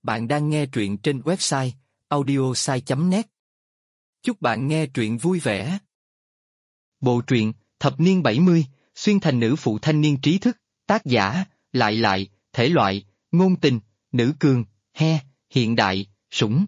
Bạn đang nghe truyện trên website audiosai.net. Chúc bạn nghe truyện vui vẻ. Bộ truyện, thập niên 70, xuyên thành nữ phụ thanh niên trí thức, tác giả, lại, thể loại, ngôn tình, nữ cường, hiện đại, sủng.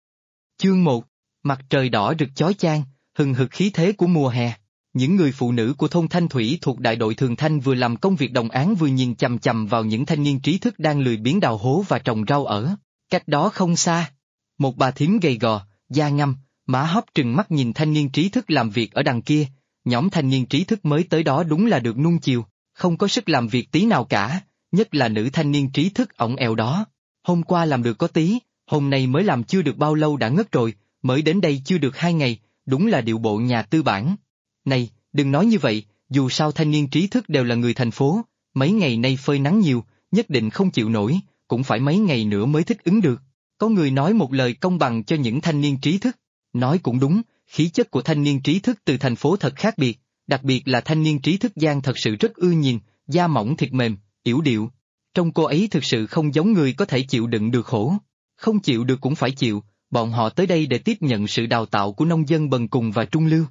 Chương 1, mặt trời đỏ rực chói chang, hừng hực khí thế của mùa hè. Những người phụ nữ của thôn Thanh Thủy thuộc đại đội Thường Thanh vừa làm công việc đồng áng vừa nhìn chằm chằm vào những thanh niên trí thức đang lười biếng đào hố và trồng rau ở. Cách đó không xa, một bà thím gầy gò, da ngăm, má hóp trừng mắt nhìn thanh niên trí thức làm việc ở đằng kia. Nhóm thanh niên trí thức mới tới đó đúng là được nuông chiều, không có sức làm việc tí nào cả, nhất là nữ thanh niên trí thức ỏng eo đó. Hôm qua làm được có tí, hôm nay mới làm chưa được bao lâu đã ngất rồi, mới đến đây chưa được 2 ngày, đúng là điệu bộ nhà tư bản. Này, đừng nói như vậy, dù sao thanh niên trí thức đều là người thành phố, mấy ngày nay phơi nắng nhiều, nhất định không chịu nổi, cũng phải mấy ngày nữa mới thích ứng được. Có người nói một lời công bằng cho những thanh niên trí thức, nói cũng đúng, khí chất của thanh niên trí thức từ thành phố thật khác biệt, đặc biệt là thanh niên trí thức Giang thật sự rất ưa nhìn, da mỏng thịt mềm, yểu điệu. Trong cô ấy thực sự không giống người có thể chịu đựng được khổ, không chịu được cũng phải chịu, bọn họ tới đây để tiếp nhận sự đào tạo của nông dân bần cùng và trung lưu.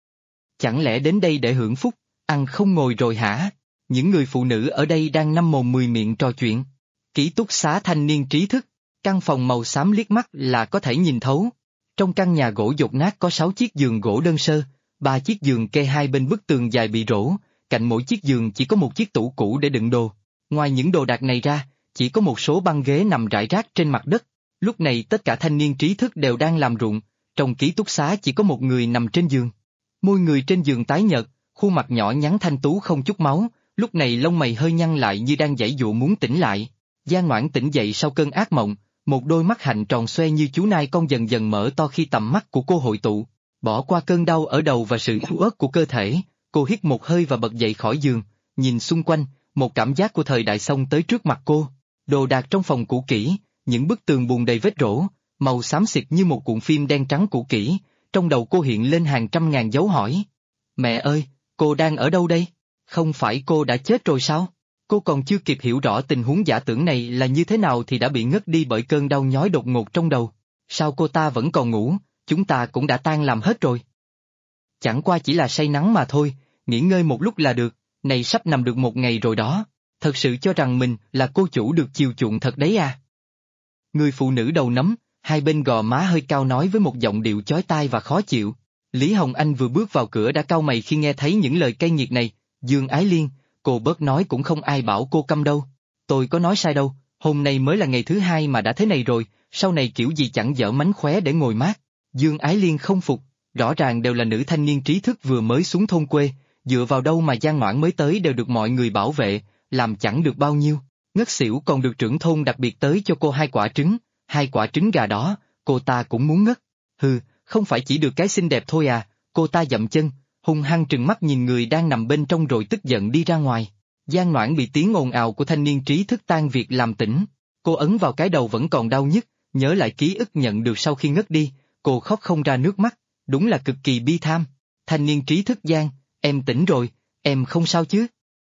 Chẳng lẽ đến đây để hưởng phúc, ăn không ngồi rồi hả? Những người phụ nữ ở đây đang năm mồm 10 miệng trò chuyện. Ký túc xá thanh niên trí thức, căn phòng màu xám liếc mắt là có thể nhìn thấu. Trong căn nhà gỗ dột nát có 6 chiếc giường gỗ đơn sơ, 3 chiếc giường kê hai bên bức tường dài bị rỗ, cạnh mỗi chiếc giường chỉ có một chiếc tủ cũ để đựng đồ. Ngoài những đồ đạc này ra, chỉ có một số băng ghế nằm rải rác trên mặt đất. Lúc này tất cả thanh niên trí thức đều đang làm ruộng, trong ký túc xá chỉ có một người nằm trên giường. Môi người trên giường tái nhợt, khuôn mặt nhỏ nhắn thanh tú không chút máu, lúc này lông mày hơi nhăn lại như đang giãy giụa muốn tỉnh lại. Giang Ngoãn tỉnh dậy sau cơn ác mộng, một đôi mắt hạnh tròn xoe như chú nai con dần dần mở to khi tầm mắt của cô hội tụ. Bỏ qua cơn đau ở đầu và sự yếu ớt của cơ thể, cô hít một hơi và bật dậy khỏi giường, nhìn xung quanh, một cảm giác của thời đại xông tới trước mặt cô. Đồ đạc trong phòng cũ kỹ, những bức tường bùn đầy vết rỗ, màu xám xịt như một cuộn phim đen trắng cũ kỹ, trong đầu cô hiện lên hàng trăm ngàn dấu hỏi. Mẹ ơi, cô đang ở đâu đây? Không phải cô đã chết rồi sao? Cô còn chưa kịp hiểu rõ tình huống giả tưởng này là như thế nào thì đã bị ngất đi bởi cơn đau nhói đột ngột trong đầu. Sao cô ta vẫn còn ngủ, chúng ta cũng đã tan làm hết rồi. Chẳng qua chỉ là say nắng mà thôi, nghỉ ngơi một lúc là được, này sắp nằm được 1 ngày rồi đó, thật sự cho rằng mình là cô chủ được chiều chuộng thật đấy à? Người phụ nữ đầu nấm, hai bên gò má hơi cao nói với một giọng điệu chói tai và khó chịu. Lý Hồng Anh vừa bước vào cửa đã cau mày khi nghe thấy những lời cay nghiệt này. Dương Ái Liên, cô bớt nói cũng không ai bảo cô câm đâu. Tôi có nói sai đâu, hôm nay mới là ngày thứ 2 mà đã thế này rồi, sau này kiểu gì chẳng dở mánh khóe để ngồi mát. Dương Ái Liên không phục, rõ ràng đều là nữ thanh niên trí thức vừa mới xuống thôn quê, dựa vào đâu mà Giang Ngoãn mới tới đều được mọi người bảo vệ, làm chẳng được bao nhiêu. Ngất xỉu còn được trưởng thôn đặc biệt tới cho cô 2 quả trứng, 2 quả trứng gà đó, cô ta cũng muốn ngất. Hừ, không phải chỉ được cái xinh đẹp thôi à? Cô ta dậm chân, hung hăng trừng mắt nhìn người đang nằm bên trong rồi tức giận đi ra ngoài. Giang Ngoãn bị tiếng ồn ào của thanh niên trí thức tan việc làm tỉnh. Cô ấn vào cái đầu vẫn còn đau nhức, nhớ lại ký ức nhận được sau khi ngất đi, cô khóc không ra nước mắt, đúng là cực kỳ bi tham. Thanh niên trí thức Giang, em tỉnh rồi, em không sao chứ?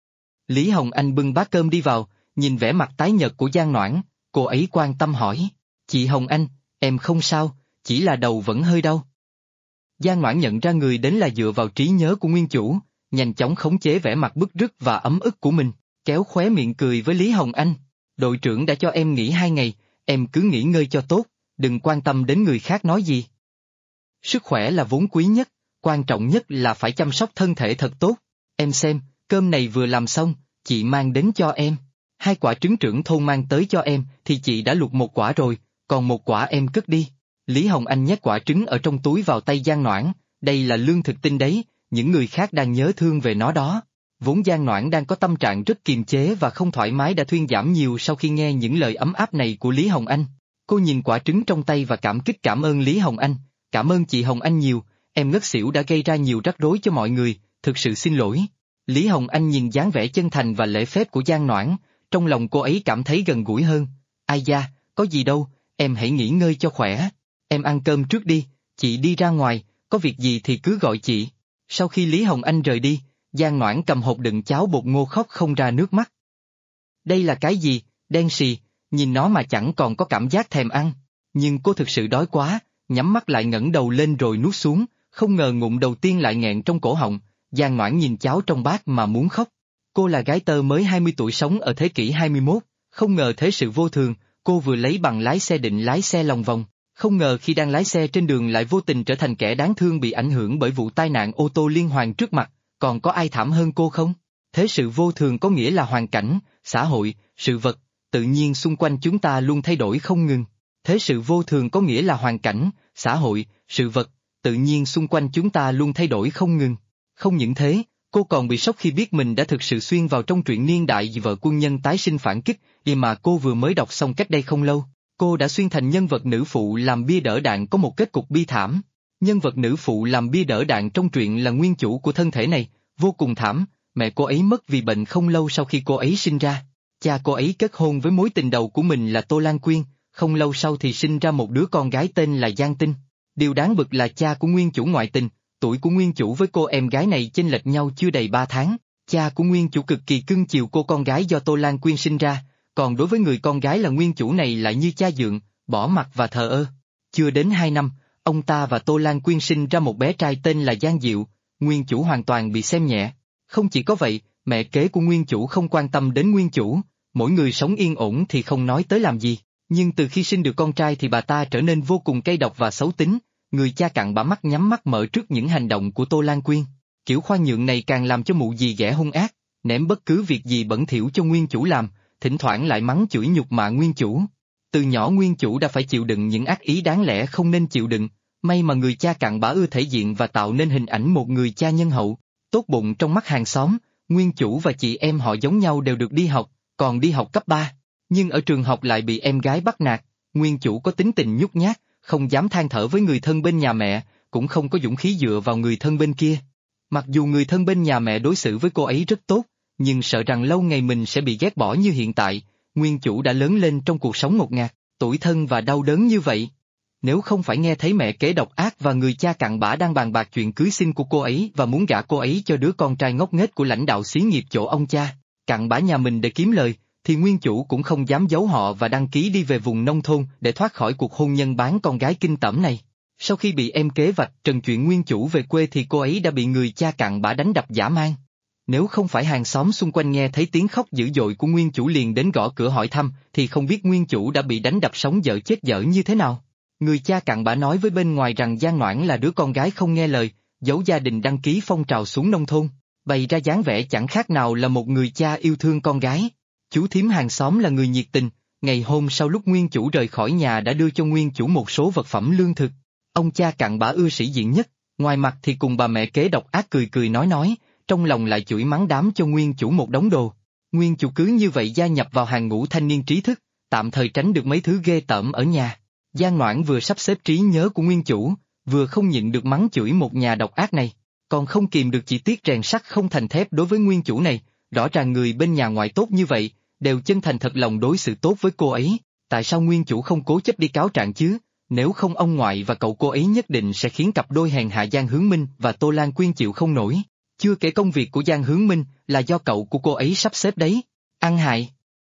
Lý Hồng Anh bưng bát cơm đi vào, nhìn vẻ mặt tái nhợt của Giang Ngoãn, cô ấy quan tâm hỏi. Chị Hồng Anh, em không sao, chỉ là đầu vẫn hơi đau. Giang Ngoãn nhận ra người đến là dựa vào trí nhớ của nguyên chủ, nhanh chóng khống chế vẻ mặt bứt rứt và ấm ức của mình, kéo khóe miệng cười với Lý Hồng Anh. Đội trưởng đã cho em nghỉ 2 ngày, em cứ nghỉ ngơi cho tốt, đừng quan tâm đến người khác nói gì. Sức khỏe là vốn quý nhất, quan trọng nhất là phải chăm sóc thân thể thật tốt. Em xem, cơm này vừa làm xong, chị mang đến cho em. 2 quả trứng trưởng thôn mang tới cho em thì chị đã luộc 1 quả rồi, còn 1 quả em cất đi. Lý Hồng Anh nhét quả trứng ở trong túi vào tay Giang Ngoãn, đây là lương thực tinh đấy, những người khác đang nhớ thương về nó đó. Vốn Giang Ngoãn đang có tâm trạng rất kiềm chế và không thoải mái đã thuyên giảm nhiều sau khi nghe những lời ấm áp này của Lý Hồng Anh. Cô nhìn quả trứng trong tay và cảm kích cảm ơn Lý Hồng Anh, cảm ơn chị Hồng Anh nhiều, em ngất xỉu đã gây ra nhiều rắc rối cho mọi người, thực sự xin lỗi. Lý Hồng Anh nhìn dáng vẻ chân thành và lễ phép của Giang Ngoãn, trong lòng cô ấy cảm thấy gần gũi hơn. Ai da, có gì đâu, em hãy nghỉ ngơi cho khỏe. Em ăn cơm trước đi, chị đi ra ngoài, có việc gì thì cứ gọi chị. Sau khi Lý Hồng Anh rời đi, Giang Ngoãn cầm hộp đựng cháo bột ngô khóc không ra nước mắt. Đây là cái gì, đen xì, nhìn nó mà chẳng còn có cảm giác thèm ăn. Nhưng cô thực sự đói quá, nhắm mắt lại ngẩng đầu lên rồi nuốt xuống, không ngờ ngụm đầu tiên lại nghẹn trong cổ họng. Giang Noãn nhìn cháo trong bát mà muốn khóc. Cô là gái tơ mới 20 tuổi sống ở thế kỷ 21, không ngờ thế sự vô thường, cô vừa lấy bằng lái xe định lái xe lòng vòng, không ngờ khi đang lái xe trên đường lại vô tình trở thành kẻ đáng thương bị ảnh hưởng bởi vụ tai nạn ô tô liên hoàn trước mặt, còn có ai thảm hơn cô không? Thế sự vô thường có nghĩa là hoàn cảnh, xã hội, sự vật, tự nhiên xung quanh chúng ta luôn thay đổi không ngừng. Thế sự vô thường có nghĩa là hoàn cảnh, xã hội, sự vật, tự nhiên xung quanh chúng ta luôn thay đổi không ngừng. Không những thế, cô còn bị sốc khi biết mình đã thực sự xuyên vào trong truyện niên đại vợ quân nhân tái sinh phản kích, đi mà cô vừa mới đọc xong cách đây không lâu. Cô đã xuyên thành nhân vật nữ phụ làm bia đỡ đạn có một kết cục bi thảm. Nhân vật nữ phụ làm bia đỡ đạn trong truyện là nguyên chủ của thân thể này, vô cùng thảm, mẹ cô ấy mất vì bệnh không lâu sau khi cô ấy sinh ra. Cha cô ấy kết hôn với mối tình đầu của mình là Tô Lan Quyên, không lâu sau thì sinh ra một đứa con gái tên là Giang Tinh. Điều đáng bực là cha của nguyên chủ ngoại tình, tuổi của nguyên chủ với cô em gái này chênh lệch nhau chưa đầy 3 tháng. Cha của nguyên chủ cực kỳ cưng chiều cô con gái do Tô Lan Quyên sinh ra, còn đối với người con gái là nguyên chủ này lại như cha dượng, bỏ mặc và thờ ơ. Chưa đến 2 năm, ông ta và Tô Lan Quyên sinh ra một bé trai tên là Giang Diệu, nguyên chủ hoàn toàn bị xem nhẹ. Không chỉ có vậy, mẹ kế của nguyên chủ không quan tâm đến nguyên chủ, mỗi người sống yên ổn thì không nói tới làm gì, nhưng từ khi sinh được con trai thì bà ta trở nên vô cùng cay độc và xấu tính, người cha cặn bã mắt nhắm mắt mở trước những hành động của Tô Lan Quyên. Kiểu khoan nhượng này càng làm cho mụ dì ghẻ hung ác, ném bất cứ việc gì bẩn thỉu cho nguyên chủ làm, thỉnh thoảng lại mắng chửi nhục mạ nguyên chủ. Từ nhỏ nguyên chủ đã phải chịu đựng những ác ý đáng lẽ không nên chịu đựng, may mà người cha cặn bã ưa thể diện và tạo nên hình ảnh một người cha nhân hậu, tốt bụng trong mắt hàng xóm. Nguyên chủ và chị em họ giống nhau đều được đi học, còn đi học cấp 3, nhưng ở trường học lại bị em gái bắt nạt. Nguyên chủ có tính tình nhút nhát, không dám than thở với người thân bên nhà mẹ, cũng không có dũng khí dựa vào người thân bên kia. Mặc dù người thân bên nhà mẹ đối xử với cô ấy rất tốt, nhưng sợ rằng lâu ngày mình sẽ bị ghét bỏ như hiện tại. Nguyên chủ đã lớn lên trong cuộc sống ngột ngạt, tủi thân và đau đớn như vậy. Nếu không phải nghe thấy mẹ kế độc ác và người cha cặn bã đang bàn bạc chuyện cưới xin của cô ấy và muốn gả cô ấy cho đứa con trai ngốc nghếch của lãnh đạo xí nghiệp chỗ ông cha cặn bã nhà mình để kiếm lời, thì nguyên chủ cũng không dám giấu họ và đăng ký đi về vùng nông thôn để thoát khỏi cuộc hôn nhân bán con gái kinh tởm này. Sau khi bị em kế vạch trần chuyện nguyên chủ về quê thì cô ấy đã bị người cha cặn bã đánh đập dã man. Nếu không phải hàng xóm xung quanh nghe thấy tiếng khóc dữ dội của nguyên chủ liền đến gõ cửa hỏi thăm, thì không biết nguyên chủ đã bị đánh đập sống dở chết dở như thế nào. Người cha cặn bã nói với bên ngoài rằng Giang Noãn là đứa con gái không nghe lời, giấu gia đình đăng ký phong trào xuống nông thôn, bày ra dáng vẻ chẳng khác nào là một người cha yêu thương con gái. Chú thím hàng xóm là người nhiệt tình, ngày hôm sau lúc nguyên chủ rời khỏi nhà đã đưa cho nguyên chủ một số vật phẩm lương thực. Ông cha cặn bã ưa sĩ diện nhất, ngoài mặt thì cùng bà mẹ kế độc ác cười cười nói, trong lòng lại chửi mắng đám cho nguyên chủ một đống đồ. Nguyên chủ cứ như vậy gia nhập vào hàng ngũ thanh niên trí thức, tạm thời tránh được mấy thứ ghê tởm ở nhà. Giang Noãn vừa sắp xếp trí nhớ của nguyên chủ, vừa không nhịn được mắng chửi một nhà độc ác này, còn không kìm được chỉ tiếc rèn sắt không thành thép đối với nguyên chủ này. Rõ ràng người bên nhà ngoại tốt như vậy, đều chân thành thật lòng đối xử tốt với cô ấy, tại sao nguyên chủ không cố chấp đi cáo trạng chứ? Nếu không ông ngoại và cậu cô ấy nhất định sẽ khiến cặp đôi hèn hạ Giang Hướng Minh và Tô Lan Quyên chịu không nổi. Chưa kể công việc của Giang Hướng Minh là do cậu của cô ấy sắp xếp đấy. Ăn hại.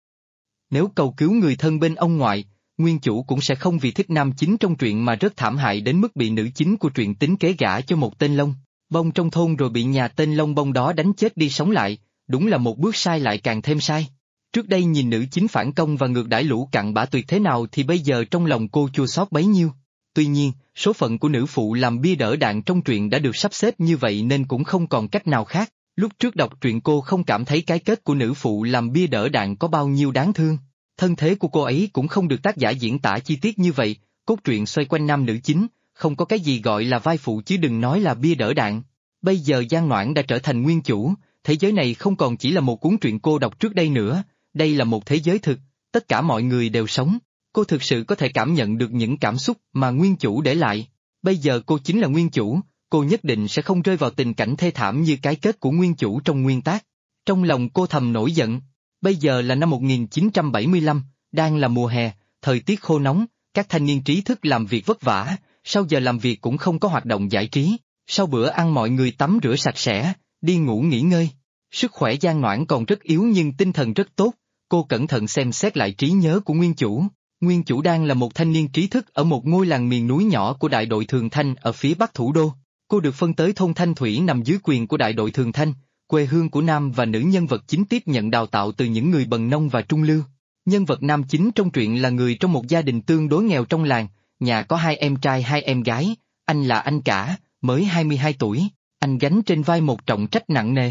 Nếu cầu cứu người thân bên ông ngoại, nguyên chủ cũng sẽ không vì thích nam chính trong truyện mà rất thảm hại đến mức bị nữ chính của truyện tính kế gả cho một tên lông bông trong thôn rồi bị nhà tên lông bông đó đánh chết đi sống lại, đúng là một bước sai lại càng thêm sai. Trước đây nhìn nữ chính phản công và ngược đãi lũ cặn bã tuyệt thế nào thì bây giờ trong lòng cô chua xót bấy nhiêu. Tuy nhiên, số phận của nữ phụ làm bia đỡ đạn trong truyện đã được sắp xếp như vậy nên cũng không còn cách nào khác. Lúc trước đọc truyện cô không cảm thấy cái kết của nữ phụ làm bia đỡ đạn có bao nhiêu đáng thương. Thân thế của cô ấy cũng không được tác giả diễn tả chi tiết như vậy, cốt truyện xoay quanh nam nữ chính, không có cái gì gọi là vai phụ chứ đừng nói là bia đỡ đạn. Bây giờ Giang Noãn đã trở thành nguyên chủ, thế giới này không còn chỉ là một cuốn truyện cô đọc trước đây nữa, đây là một thế giới thực, tất cả mọi người đều sống. Cô thực sự có thể cảm nhận được những cảm xúc mà nguyên chủ để lại. Bây giờ cô chính là nguyên chủ, cô nhất định sẽ không rơi vào tình cảnh thê thảm như cái kết của nguyên chủ trong nguyên tác. Trong lòng cô thầm nổi giận. Bây giờ là năm 1975, đang là mùa hè, thời tiết khô nóng, các thanh niên trí thức làm việc vất vả, sau giờ làm việc cũng không có hoạt động giải trí, sau bữa ăn mọi người tắm rửa sạch sẽ, đi ngủ nghỉ ngơi. Sức khỏe Giang Noãn còn rất yếu nhưng tinh thần rất tốt, Cô cẩn thận xem xét lại trí nhớ của nguyên chủ. Nguyên chủ đang là một thanh niên trí thức ở một ngôi làng miền núi nhỏ của đại đội Thường Thanh ở phía bắc thủ đô. Cô được phân tới thôn Thanh Thủy nằm dưới quyền của đại đội Thường Thanh, quê hương của nam và nữ nhân vật chính tiếp nhận đào tạo từ những người bần nông và trung lưu. Nhân vật nam chính trong truyện là người trong một gia đình tương đối nghèo trong làng, nhà có 2 em trai 2 em gái, anh là anh cả, mới 22 tuổi, anh gánh trên vai một trọng trách nặng nề.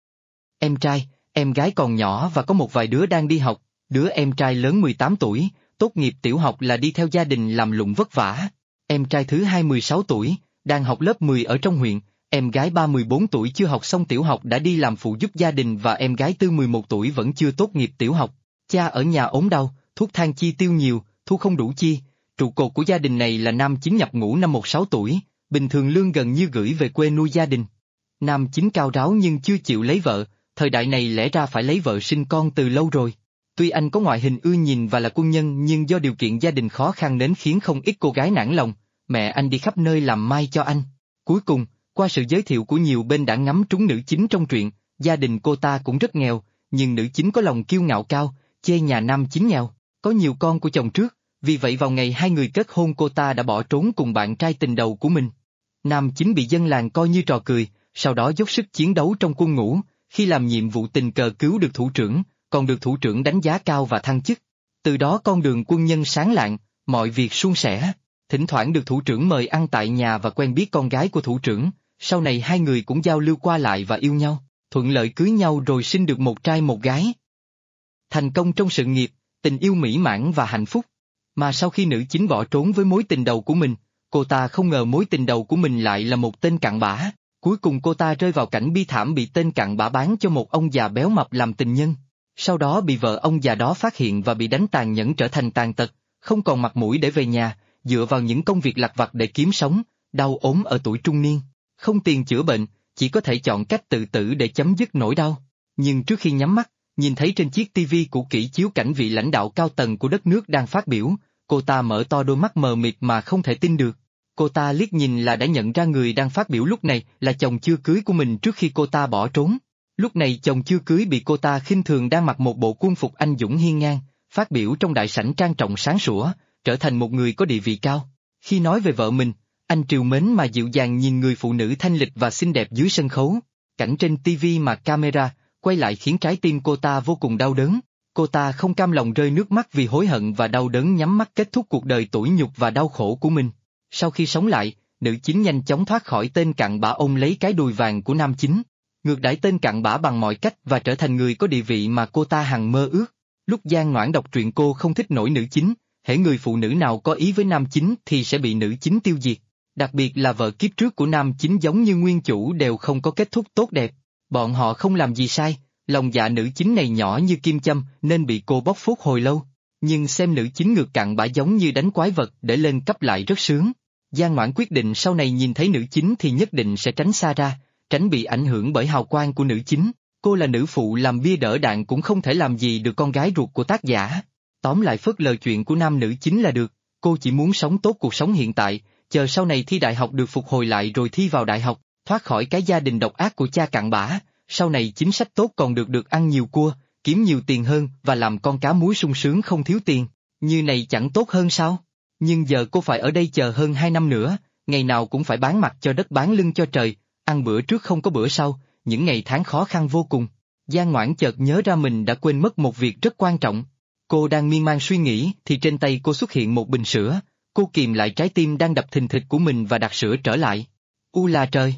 Em trai, em gái còn nhỏ và có một vài đứa đang đi học, đứa em trai lớn 18 tuổi, tốt nghiệp tiểu học là đi theo gia đình làm lụng vất vả. Em trai thứ hai 16 tuổi, đang học lớp 10 ở trong huyện, em gái 14 tuổi chưa học xong tiểu học đã đi làm phụ giúp gia đình và em gái tư 11 tuổi vẫn chưa tốt nghiệp tiểu học. Cha ở nhà ốm đau, thuốc thang chi tiêu nhiều, thu không đủ chi. Trụ cột của gia đình này là nam chính nhập ngũ năm 16 tuổi, bình thường lương gần như gửi về quê nuôi gia đình. Nam chính cao ráo nhưng chưa chịu lấy vợ, thời đại này lẽ ra phải lấy vợ sinh con từ lâu rồi. Tuy anh có ngoại hình ưa nhìn và là quân nhân nhưng do điều kiện gia đình khó khăn đến khiến không ít cô gái nản lòng, mẹ anh đi khắp nơi làm mai cho anh. Cuối cùng, qua sự giới thiệu của nhiều bên đã ngắm trúng nữ chính trong truyện, gia đình cô ta cũng rất nghèo, nhưng nữ chính có lòng kiêu ngạo cao, chê nhà nam chính nghèo, có nhiều con của chồng trước, vì vậy vào ngày hai người kết hôn cô ta đã bỏ trốn cùng bạn trai tình đầu của mình. Nam chính bị dân làng coi như trò cười, sau đó dốc sức chiến đấu trong quân ngũ, khi làm nhiệm vụ tình cờ cứu được thủ trưởng, còn được thủ trưởng đánh giá cao và thăng chức. Từ đó con đường quân nhân sáng lạng, mọi việc suôn sẻ, thỉnh thoảng được thủ trưởng mời ăn tại nhà và quen biết con gái của thủ trưởng, sau này hai người cũng giao lưu qua lại và yêu nhau, thuận lợi cưới nhau rồi sinh được một trai một gái. Thành công trong sự nghiệp, tình yêu mỹ mãn và hạnh phúc. Mà sau khi nữ chính bỏ trốn với mối tình đầu của mình, cô ta không ngờ mối tình đầu của mình lại là một tên cặn bã. Cuối cùng cô ta rơi vào cảnh bi thảm bị tên cặn bã bán cho một ông già béo mập làm tình nhân. Sau đó bị vợ ông già đó phát hiện và bị đánh tàn nhẫn trở thành tàn tật, không còn mặt mũi để về nhà, dựa vào những công việc lặt vặt để kiếm sống, đau ốm ở tuổi trung niên, không tiền chữa bệnh, chỉ có thể chọn cách tự tử để chấm dứt nỗi đau. Nhưng trước khi nhắm mắt, nhìn thấy trên chiếc tivi cũ kỹ chiếu cảnh vị lãnh đạo cao tầng của đất nước đang phát biểu, cô ta mở to đôi mắt mờ mịt mà không thể tin được. Cô ta liếc nhìn là đã nhận ra người đang phát biểu lúc này là chồng chưa cưới của mình trước khi cô ta bỏ trốn. Lúc này chồng chưa cưới bị cô ta khinh thường đang mặc một bộ quân phục anh dũng hiên ngang, phát biểu trong đại sảnh trang trọng sáng sủa, trở thành một người có địa vị cao. Khi nói về vợ mình, anh trìu mến mà dịu dàng nhìn người phụ nữ thanh lịch và xinh đẹp dưới sân khấu. Cảnh trên TV mà camera quay lại khiến trái tim cô ta vô cùng đau đớn. Cô ta không cam lòng rơi nước mắt vì hối hận và đau đớn nhắm mắt kết thúc cuộc đời tủi nhục và đau khổ của mình. Sau khi sống lại, nữ chính nhanh chóng thoát khỏi tên cặn bã ôm lấy cái đùi vàng của nam chính, ngược đãi tên cặn bã bằng mọi cách và trở thành người có địa vị mà cô ta hằng mơ ước. Lúc Giang Ngoãn đọc truyện cô không thích nổi nữ chính, hễ người phụ nữ nào có ý với nam chính thì sẽ bị nữ chính tiêu diệt. Đặc biệt là vợ kiếp trước của nam chính giống như nguyên chủ đều không có kết thúc tốt đẹp. Bọn họ không làm gì sai, lòng dạ nữ chính này nhỏ như kim châm nên bị cô bóc phốt hồi lâu. Nhưng xem nữ chính ngược cặn bã giống như đánh quái vật để lên cấp lại rất sướng. Giang Ngoãn quyết định sau này nhìn thấy nữ chính thì nhất định sẽ tránh xa ra, tránh bị ảnh hưởng bởi hào quang của nữ chính. Cô là nữ phụ làm bia đỡ đạn cũng không thể làm gì được con gái ruột của tác giả. Tóm lại phớt lờ chuyện của nam nữ chính là được, cô chỉ muốn sống tốt cuộc sống hiện tại, chờ sau này thi đại học được phục hồi lại rồi thi vào đại học, thoát khỏi cái gia đình độc ác của cha cặn bã, sau này chính sách tốt còn được ăn nhiều cua, kiếm nhiều tiền hơn và làm con cá muối sung sướng không thiếu tiền, như này chẳng tốt hơn sao? Nhưng giờ cô phải ở đây chờ hơn 2 năm nữa, ngày nào cũng phải bán mặt cho đất bán lưng cho trời, ăn bữa trước không có bữa sau, những ngày tháng khó khăn vô cùng. Giang Ngoãn chợt nhớ ra mình đã quên mất một việc rất quan trọng. Cô đang miên man suy nghĩ thì trên tay cô xuất hiện một bình sữa, cô kìm lại trái tim đang đập thình thịch của mình và đặt sữa trở lại. U là trời!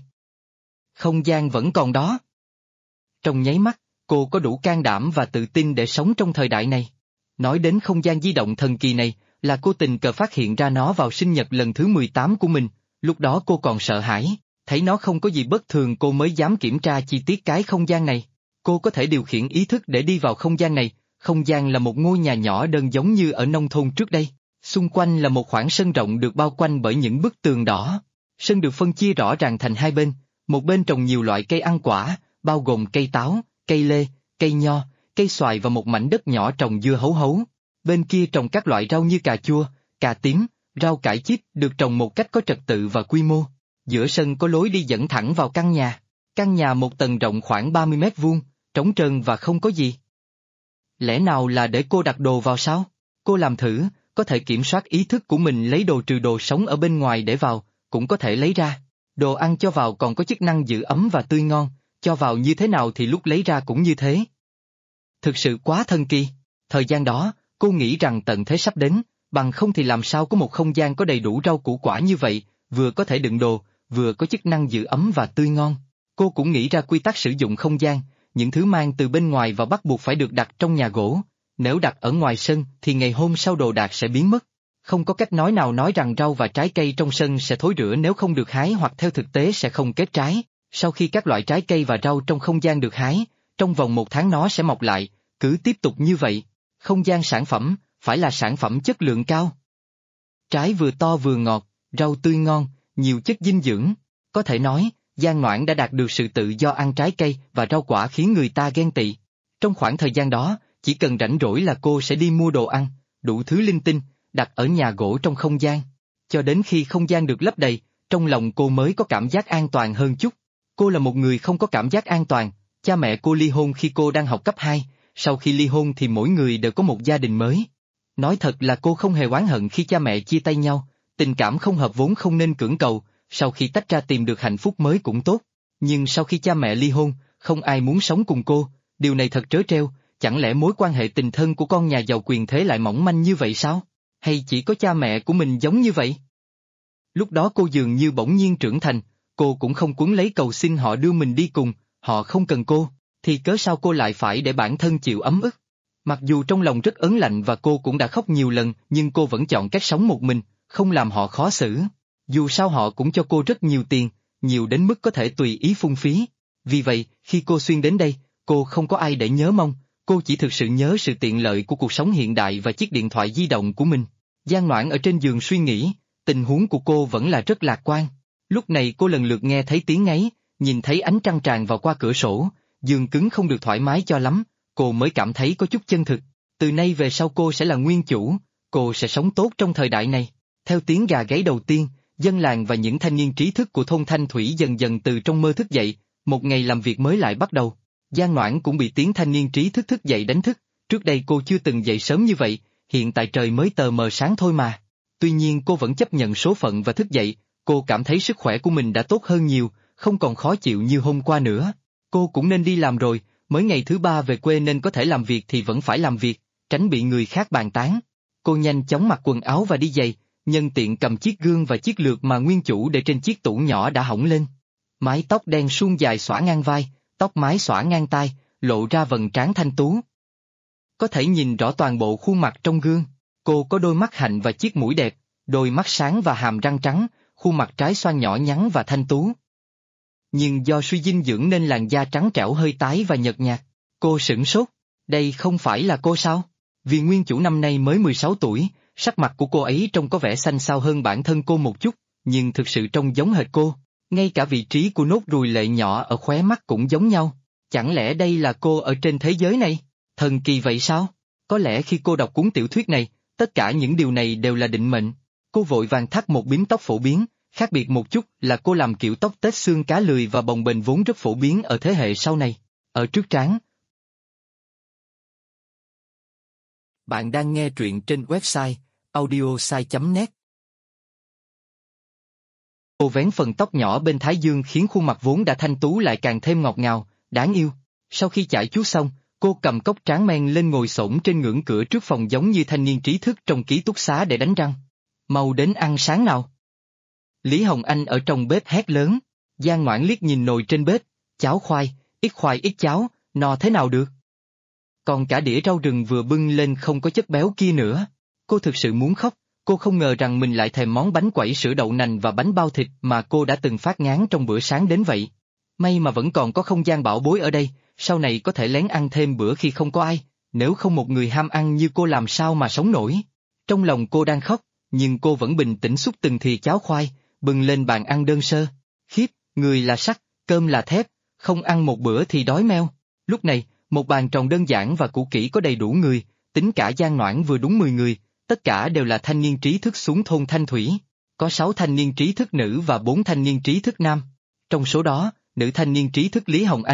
Không gian vẫn còn đó. Trong nháy mắt, cô có đủ can đảm và tự tin để sống trong thời đại này. Nói đến không gian di động thần kỳ này, là cô tình cờ phát hiện ra nó vào sinh nhật lần thứ 18 của mình, lúc đó cô còn sợ hãi, thấy nó không có gì bất thường cô mới dám kiểm tra chi tiết cái không gian này. Cô có thể điều khiển ý thức để đi vào không gian này, không gian là một ngôi nhà nhỏ đơn giống như ở nông thôn trước đây, xung quanh là một khoảng sân rộng được bao quanh bởi những bức tường đỏ. Sân được phân chia rõ ràng thành hai bên, một bên trồng nhiều loại cây ăn quả, bao gồm cây táo, cây lê, cây nho, cây xoài và một mảnh đất nhỏ trồng dưa hấu hấu. Bên kia trồng các loại rau như cà chua, cà tím, rau cải chip được trồng một cách có trật tự và quy mô. Giữa sân có lối đi dẫn thẳng vào căn nhà. Căn nhà một tầng rộng khoảng 30 mét vuông, trống trơn và không có gì. Lẽ nào là để cô đặt đồ vào sao? Cô làm thử, có thể kiểm soát ý thức của mình lấy đồ trừ đồ sống ở bên ngoài để vào, cũng có thể lấy ra. Đồ ăn cho vào còn có chức năng giữ ấm và tươi ngon, cho vào như thế nào thì lúc lấy ra cũng như thế. Thực sự quá thần kỳ. Thời gian đó, cô nghĩ rằng tận thế sắp đến, bằng không thì làm sao có một không gian có đầy đủ rau củ quả như vậy, vừa có thể đựng đồ, vừa có chức năng giữ ấm và tươi ngon. Cô cũng nghĩ ra quy tắc sử dụng không gian, những thứ mang từ bên ngoài và bắt buộc phải được đặt trong nhà gỗ. Nếu đặt ở ngoài sân thì ngày hôm sau đồ đạc sẽ biến mất. Không có cách nói nào nói rằng rau và trái cây trong sân sẽ thối rữa nếu không được hái hoặc theo thực tế sẽ không kết trái. Sau khi các loại trái cây và rau trong không gian được hái, trong vòng 1 tháng nó sẽ mọc lại, cứ tiếp tục như vậy. Không gian sản phẩm, phải là sản phẩm chất lượng cao. Trái vừa to vừa ngọt, rau tươi ngon, nhiều chất dinh dưỡng. Có thể nói, Giang Noãn đã đạt được sự tự do ăn trái cây và rau quả khiến người ta ghen tị. Trong khoảng thời gian đó, chỉ cần rảnh rỗi là cô sẽ đi mua đồ ăn, đủ thứ linh tinh, đặt ở nhà gỗ trong không gian. Cho đến khi không gian được lấp đầy, trong lòng cô mới có cảm giác an toàn hơn chút. Cô là một người không có cảm giác an toàn, cha mẹ cô ly hôn khi cô đang học cấp 2, sau khi ly hôn thì mỗi người đều có một gia đình mới. Nói thật là cô không hề oán hận khi cha mẹ chia tay nhau, tình cảm không hợp vốn không nên cưỡng cầu, sau khi tách ra tìm được hạnh phúc mới cũng tốt. Nhưng sau khi cha mẹ ly hôn, không ai muốn sống cùng cô, điều này thật trớ trêu, chẳng lẽ mối quan hệ tình thân của con nhà giàu quyền thế lại mỏng manh như vậy sao? Hay chỉ có cha mẹ của mình giống như vậy? Lúc đó cô dường như bỗng nhiên trưởng thành, cô cũng không cuống lấy cầu xin họ đưa mình đi cùng, họ không cần cô, thì cớ sao cô lại phải để bản thân chịu ấm ức? Mặc dù trong lòng rất ớn lạnh và cô cũng đã khóc nhiều lần, nhưng cô vẫn chọn cách sống một mình, không làm họ khó xử. Dù sao họ cũng cho cô rất nhiều tiền, nhiều đến mức có thể tùy ý phung phí. Vì vậy, khi cô xuyên đến đây, cô không có ai để nhớ mong, cô chỉ thực sự nhớ sự tiện lợi của cuộc sống hiện đại và chiếc điện thoại di động của mình. Giang Noãn ở trên giường suy nghĩ, tình huống của cô vẫn là rất lạc quan. Lúc này cô lần lượt nghe thấy tiếng ngáy, nhìn thấy ánh trăng tràn vào qua cửa sổ, giường cứng không được thoải mái cho lắm, cô mới cảm thấy có chút chân thực. Từ nay về sau cô sẽ là nguyên chủ, cô sẽ sống tốt trong thời đại này. Theo tiếng gà gáy đầu tiên, dân làng và những thanh niên trí thức của thôn Thanh Thủy dần dần từ trong mơ thức dậy, một ngày làm việc mới lại bắt đầu. Giang Noãn cũng bị tiếng thanh niên trí thức thức dậy đánh thức, trước đây cô chưa từng dậy sớm như vậy, hiện tại trời mới tờ mờ sáng thôi mà. Tuy nhiên cô vẫn chấp nhận số phận và thức dậy, cô cảm thấy sức khỏe của mình đã tốt hơn nhiều, không còn khó chịu như hôm qua nữa. Cô cũng nên đi làm rồi, mới ngày thứ 3 về quê nên có thể làm việc thì vẫn phải làm việc, tránh bị người khác bàn tán. Cô nhanh chóng mặc quần áo và đi giày, nhân tiện cầm chiếc gương và chiếc lược mà nguyên chủ để trên chiếc tủ nhỏ đã hỏng lên. Mái tóc đen suông dài xõa ngang vai, tóc mái xõa ngang tai, lộ ra vầng trán thanh tú. Có thể nhìn rõ toàn bộ khuôn mặt trong gương, cô có đôi mắt hạnh và chiếc mũi đẹp, đôi mắt sáng và hàm răng trắng, khuôn mặt trái xoan nhỏ nhắn và thanh tú. Nhưng do suy dinh dưỡng nên làn da trắng trẻo hơi tái và nhợt nhạt. Cô sửng sốt, đây không phải là cô sao? Vì nguyên chủ năm nay mới 16 tuổi, sắc mặt của cô ấy trông có vẻ xanh xao hơn bản thân cô một chút, nhưng thực sự trông giống hệt cô. Ngay cả vị trí của nốt ruồi lệ nhỏ ở khóe mắt cũng giống nhau. Chẳng lẽ đây là cô ở trên thế giới này? Thần kỳ vậy sao? Có lẽ khi cô đọc cuốn tiểu thuyết này, tất cả những điều này đều là định mệnh. Cô vội vàng thắt một bím tóc phổ biến, khác biệt một chút là cô làm kiểu tóc tết xương cá lười và bồng bềnh vốn rất phổ biến ở thế hệ sau này. Ở trước trán. Bạn đang nghe truyện trên website audiosai.net. Cô vén phần tóc nhỏ bên thái dương khiến khuôn mặt vốn đã thanh tú lại càng thêm ngọt ngào, đáng yêu. Sau khi chải chuốt xong, cô cầm cốc tráng men lên ngồi xổm trên ngưỡng cửa trước phòng giống như thanh niên trí thức trong ký túc xá để đánh răng. Mau đến ăn sáng nào. Lý Hồng Anh ở trong bếp hét lớn. Giang Noãn liếc nhìn nồi trên bếp, cháo khoai ít cháo, no thế nào được. Còn cả đĩa rau rừng vừa bưng lên không có chất béo kia nữa. Cô thực sự muốn khóc, cô không ngờ rằng mình lại thèm món bánh quẩy sữa đậu nành và bánh bao thịt mà cô đã từng phát ngán trong bữa sáng đến vậy. May mà vẫn còn có không gian bảo bối ở đây, sau này có thể lén ăn thêm bữa khi không có ai, nếu không một người ham ăn như cô làm sao mà sống nổi. Trong lòng cô đang khóc, nhưng cô vẫn bình tĩnh xúc từng thìa cháo khoai, bưng lên bàn ăn đơn sơ. Khiếp, người là sắt, cơm là thép, không ăn một bữa thì đói meo. Lúc này, một bàn tròn đơn giản và cũ kỹ có đầy đủ người, tính cả Giang Noãn vừa đúng 10 người, tất cả đều là thanh niên trí thức xuống thôn Thanh Thủy. Có 6 thanh niên trí thức nữ và 4 thanh niên trí thức nam. Trong số đó, nữ thanh niên trí thức Lý Hồng Anh,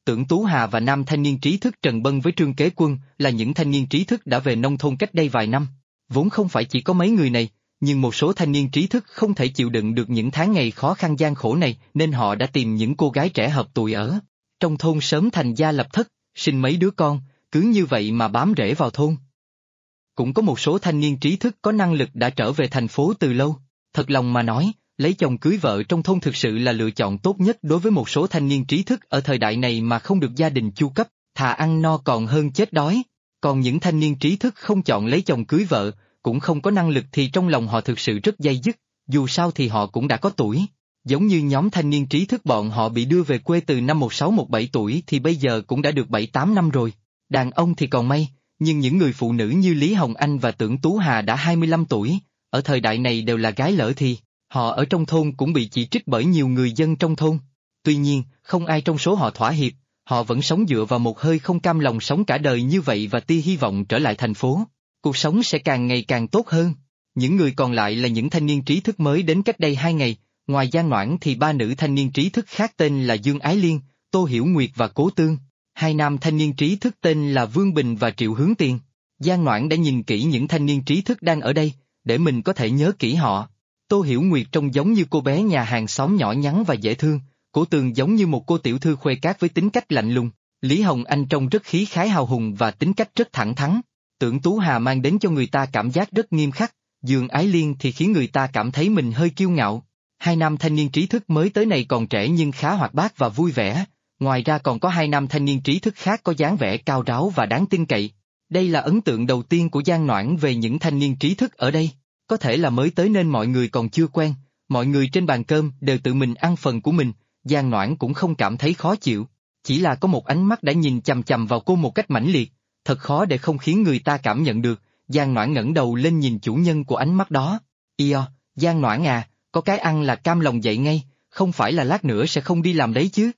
Tưởng Tú Hà và nam thanh niên trí thức Trần Bân với Trương Kế Quân là những thanh niên trí thức đã về nông thôn cách đây vài năm. Vốn không phải chỉ có mấy người này, nhưng một số thanh niên trí thức không thể chịu đựng được những tháng ngày khó khăn gian khổ này nên họ đã tìm những cô gái trẻ hợp tuổi ở trong thôn sớm thành gia lập thất, sinh mấy đứa con, cứ như vậy mà bám rễ vào thôn. Cũng có một số thanh niên trí thức có năng lực đã trở về thành phố từ lâu. Thật lòng mà nói, lấy chồng cưới vợ trong thôn thực sự là lựa chọn tốt nhất đối với một số thanh niên trí thức ở thời đại này mà không được gia đình chu cấp, thà ăn no còn hơn chết đói. Còn những thanh niên trí thức không chọn lấy chồng cưới vợ, cũng không có năng lực thì trong lòng họ thực sự rất day dứt, dù sao thì họ cũng đã có tuổi. Giống như nhóm thanh niên trí thức bọn họ bị đưa về quê từ năm 16-17 tuổi thì bây giờ cũng đã được 7-8 năm rồi. Đàn ông thì còn may, nhưng những người phụ nữ như Lý Hồng Anh và Tưởng Tú Hà đã 25 tuổi, ở thời đại này đều là gái lỡ thì, họ ở trong thôn cũng bị chỉ trích bởi nhiều người dân trong thôn. Tuy nhiên, không ai trong số họ thỏa hiệp, họ vẫn sống dựa vào một hơi không cam lòng sống cả đời như vậy và tia hy vọng trở lại thành phố. Cuộc sống sẽ càng ngày càng tốt hơn. Những người còn lại là những thanh niên trí thức mới đến cách đây 2 ngày, ngoài Giang Noãn thì 3 nữ thanh niên trí thức khác tên là Dương Ái Liên, Tô Hiểu Nguyệt và Cố Tương. 2 nam thanh niên trí thức tên là Vương Bình và Triệu Hướng Tiền. Giang Noãn đã nhìn kỹ những thanh niên trí thức đang ở đây, để mình có thể nhớ kỹ họ. Tô Hiểu Nguyệt trông giống như cô bé nhà hàng xóm nhỏ nhắn và dễ thương, Cố Tương giống như một cô tiểu thư khuê cát với tính cách lạnh lùng, Lý Hồng Anh trông rất khí khái hào hùng và tính cách rất thẳng thắn. Tưởng Tú Hà mang đến cho người ta cảm giác rất nghiêm khắc, Dương Ái Liên thì khiến người ta cảm thấy mình hơi kiêu ngạo. 2 nam thanh niên trí thức mới tới này còn trẻ nhưng khá hoạt bát và vui vẻ, ngoài ra còn có 2 nam thanh niên trí thức khác có dáng vẻ cao ráo và đáng tin cậy. Đây là ấn tượng đầu tiên của Giang Noãn về những thanh niên trí thức ở đây, có thể là mới tới nên mọi người còn chưa quen, mọi người trên bàn cơm đều tự mình ăn phần của mình, Giang Noãn cũng không cảm thấy khó chịu, chỉ là có một ánh mắt đã nhìn chằm chằm vào cô một cách mãnh liệt, thật khó để không khiến người ta cảm nhận được. Giang Noãn ngẩng đầu lên nhìn chủ nhân của ánh mắt đó. Io, Giang Noãn à, có cái ăn là cam lòng dậy ngay, không phải là lát nữa sẽ không đi làm đấy chứ.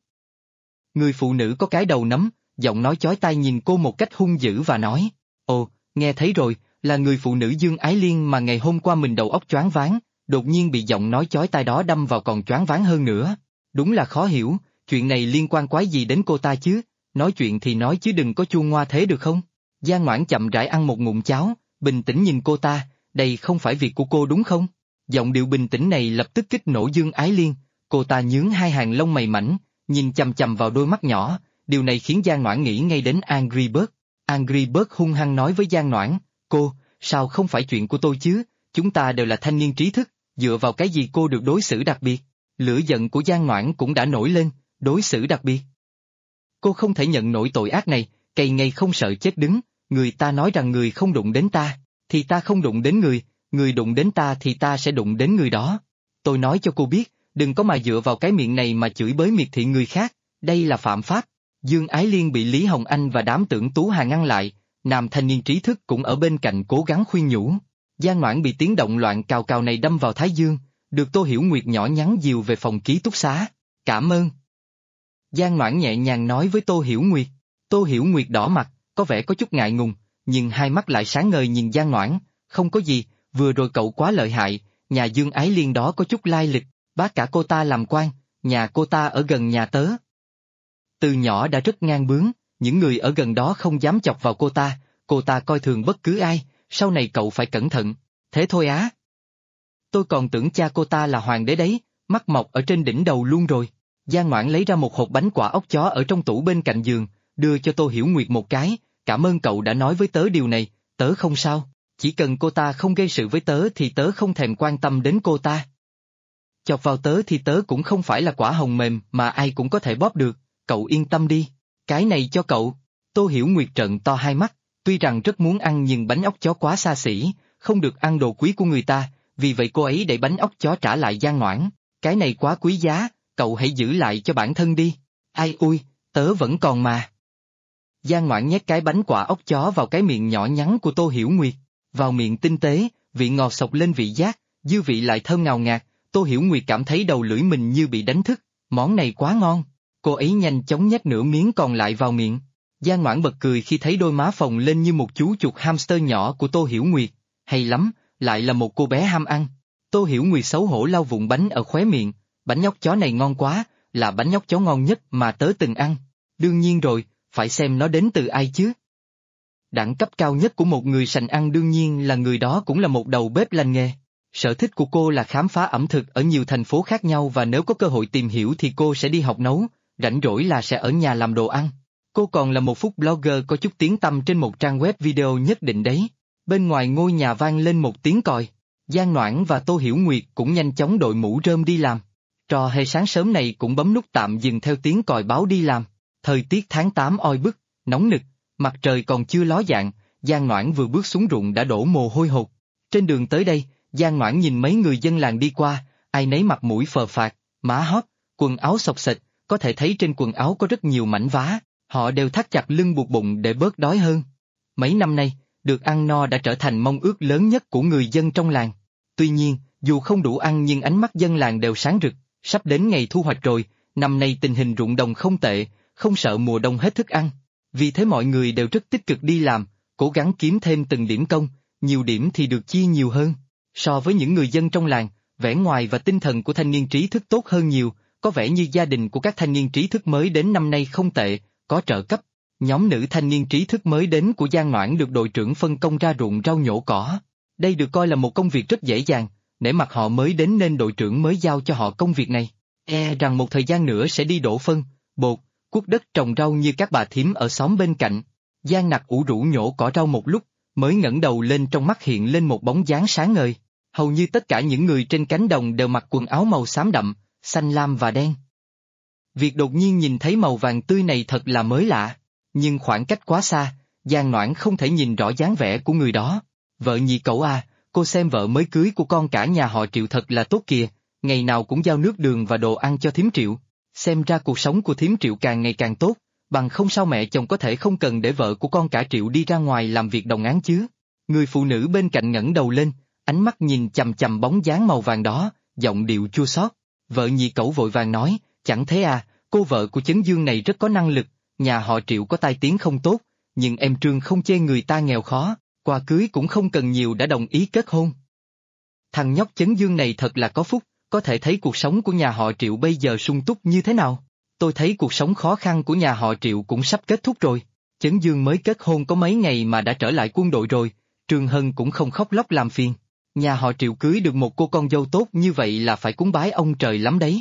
Người phụ nữ có cái đầu nấm, giọng nói chói tai nhìn cô một cách hung dữ và nói, ồ, nghe thấy rồi, là người phụ nữ Dương Ái Liên mà ngày hôm qua mình đầu óc choáng váng, đột nhiên bị giọng nói chói tai đó đâm vào còn choáng váng hơn nữa. Đúng là khó hiểu, chuyện này liên quan quái gì đến cô ta chứ, nói chuyện thì nói chứ đừng có chua ngoa thế được không? Giang Noãn chậm rãi ăn một ngụm cháo, bình tĩnh nhìn cô ta, đây không phải việc của cô đúng không? Giọng điệu bình tĩnh này lập tức kích nổ Dương Ái Liên, cô ta nhướng 2 hàng lông mày mảnh, nhìn chằm chằm vào đôi mắt nhỏ, điều này khiến Giang Noãn nghĩ ngay đến Angry Bird. Angry Bird hung hăng nói với Giang Noãn, cô, sao không phải chuyện của tôi chứ, chúng ta đều là thanh niên trí thức, dựa vào cái gì cô được đối xử đặc biệt? Lửa giận của Giang Noãn cũng đã nổi lên, đối xử đặc biệt. Cô không thể nhận nổi tội ác này, cày ngày không sợ chết đứng, người ta nói rằng người không đụng đến ta, thì ta không đụng đến người đụng đến ta thì ta sẽ đụng đến người đó. Tôi nói cho cô biết, đừng có mà dựa vào cái miệng này mà chửi bới miệt thị người khác, đây là phạm pháp. Dương Ái Liên bị Lý Hồng Anh và đám Tưởng Tú Hà ngăn lại, nam thanh niên trí thức cũng ở bên cạnh cố gắng khuyên nhủ. Giang Noãn bị tiếng động loạn cào cào này đâm vào thái dương, được Tô Hiểu Nguyệt nhỏ nhắn dìu về phòng ký túc xá. Cảm ơn. Giang Noãn nhẹ nhàng nói với Tô Hiểu Nguyệt. Tô Hiểu Nguyệt đỏ mặt, có vẻ có chút ngại ngùng, nhưng hai mắt lại sáng ngời nhìn Giang Noãn, không có gì, vừa rồi cậu quá lợi hại, nhà Dương Ái Liên đó có chút lai lịch, bác cả cô ta làm quan, nhà cô ta ở gần nhà tớ. Từ nhỏ đã rất ngang bướng, những người ở gần đó không dám chọc vào cô ta coi thường bất cứ ai, sau này cậu phải cẩn thận, thế thôi á. Tôi còn tưởng cha cô ta là hoàng đế đấy, mắt mọc ở trên đỉnh đầu luôn rồi. Giang Noãn lấy ra một hộp bánh quả ốc chó ở trong tủ bên cạnh giường, đưa cho Tô Hiểu Nguyệt một cái, cảm ơn cậu đã nói với tớ điều này, tớ không sao, chỉ cần cô ta không gây sự với tớ thì tớ không thèm quan tâm đến cô ta. Chọc vào tớ thì tớ cũng không phải là quả hồng mềm mà ai cũng có thể bóp được, cậu yên tâm đi, cái này cho cậu. Tô Hiểu Nguyệt trợn to hai mắt, tuy rằng rất muốn ăn nhưng bánh ốc chó quá xa xỉ, không được ăn đồ quý của người ta, vì vậy cô ấy để bánh ốc chó trả lại Giang Noãn, cái này quá quý giá, cậu hãy giữ lại cho bản thân đi. Ai ui, tớ vẫn còn mà. Giang Noãn nhét cái bánh quả ốc chó vào cái miệng nhỏ nhắn của Tô Hiểu Nguyệt, vào miệng tinh tế, vị ngọt sộc lên vị giác, dư vị lại thơm ngào ngạt, Tô Hiểu Nguyệt cảm thấy đầu lưỡi mình như bị đánh thức, món này quá ngon. Cô ấy nhanh chóng nhét nửa miếng còn lại vào miệng. Giang Noãn bật cười khi thấy đôi má phồng lên như một chú chuột hamster nhỏ của Tô Hiểu Nguyệt, hay lắm, lại là một cô bé ham ăn. Tô Hiểu Nguyệt xấu hổ lau vụn bánh ở khóe miệng, bánh ốc chó này ngon quá, là bánh ốc chó ngon nhất mà tớ từng ăn. Đương nhiên rồi, phải xem nó đến từ ai chứ. Đẳng cấp cao nhất của một người sành ăn đương nhiên là người đó cũng là một đầu bếp lành nghề. Sở thích của cô là khám phá ẩm thực ở nhiều thành phố khác nhau và nếu có cơ hội tìm hiểu thì cô sẽ đi học nấu, rảnh rỗi là sẽ ở nhà làm đồ ăn. Cô còn là một food blogger có chút tiếng tăm trên một trang web video nhất định đấy. Bên ngoài ngôi nhà vang lên một tiếng còi. Giang Noãn và Tô Hiểu Nguyệt cũng nhanh chóng đội mũ rơm đi làm. Trò hề sáng sớm này cũng bấm nút tạm dừng theo tiếng còi báo đi làm. Thời tiết tháng 8 oi bức, nóng nực, mặt trời còn chưa ló dạng, Giang Noãn vừa bước xuống ruộng đã đổ mồ hôi hột. Trên đường tới đây, Giang Noãn nhìn mấy người dân làng đi qua, ai nấy mặt mũi phờ phạc, má hót, quần áo xộc xệch, có thể thấy trên quần áo có rất nhiều mảnh vá, họ đều thắt chặt lưng buộc bụng để bớt đói hơn. Mấy năm nay, được ăn no đã trở thành mong ước lớn nhất của người dân trong làng. Tuy nhiên, dù không đủ ăn nhưng ánh mắt dân làng đều sáng rực, sắp đến ngày thu hoạch rồi, năm nay tình hình ruộng đồng không tệ, không sợ mùa đông hết thức ăn. Vì thế mọi người đều rất tích cực đi làm, cố gắng kiếm thêm từng điểm công, nhiều điểm thì được chia nhiều hơn. So với những người dân trong làng, vẻ ngoài và tinh thần của thanh niên trí thức tốt hơn nhiều, có vẻ như gia đình của các thanh niên trí thức mới đến năm nay không tệ, có trợ cấp. Nhóm nữ thanh niên trí thức mới đến của Giang Noãn được đội trưởng phân công ra ruộng rau nhổ cỏ. Đây được coi là một công việc rất dễ dàng, nể mặt họ mới đến nên đội trưởng mới giao cho họ công việc này. Rằng một thời gian nữa sẽ đi đổ phân, bột, cuốc đất trồng rau như các bà thím ở xóm bên cạnh. Giang Nặc ủ rũ nhổ cỏ rau một lúc, mới ngẩng đầu lên trong mắt hiện lên một bóng dáng sáng ngời. Hầu như tất cả những người trên cánh đồng đều mặc quần áo màu xám đậm, xanh lam và đen. Việc đột nhiên nhìn thấy màu vàng tươi này thật là mới lạ, nhưng khoảng cách quá xa, Giang Noãn không thể nhìn rõ dáng vẻ của người đó. Vợ nhị cậu à, cô xem vợ mới cưới của con cả nhà họ Triệu thật là tốt kìa, ngày nào cũng giao nước đường và đồ ăn cho thím Triệu. Xem ra cuộc sống của thím Triệu càng ngày càng tốt, bằng không sao mẹ chồng có thể không cần để vợ của con cả Triệu đi ra ngoài làm việc đồng áng chứ. Người phụ nữ bên cạnh ngẩng đầu lên, ánh mắt nhìn chằm chằm bóng dáng màu vàng đó, giọng điệu chua xót. Vợ nhị cẩu vội vàng nói, chẳng thế à, cô vợ của Chấn Dương này rất có năng lực, nhà họ Triệu có tai tiếng không tốt, nhưng em Trương không chê người ta nghèo khó, quà cưới cũng không cần nhiều đã đồng ý kết hôn. Thằng nhóc Chấn Dương này thật là có phúc, có thể thấy cuộc sống của nhà họ Triệu bây giờ sung túc như thế nào. Tôi thấy cuộc sống khó khăn của nhà họ Triệu cũng sắp kết thúc rồi. Chấn Dương mới kết hôn có mấy ngày mà đã trở lại quân đội rồi, Trương Hân cũng không khóc lóc làm phiền. Nhà họ Triệu cưới được một cô con dâu tốt như vậy là phải cúng bái ông trời lắm đấy.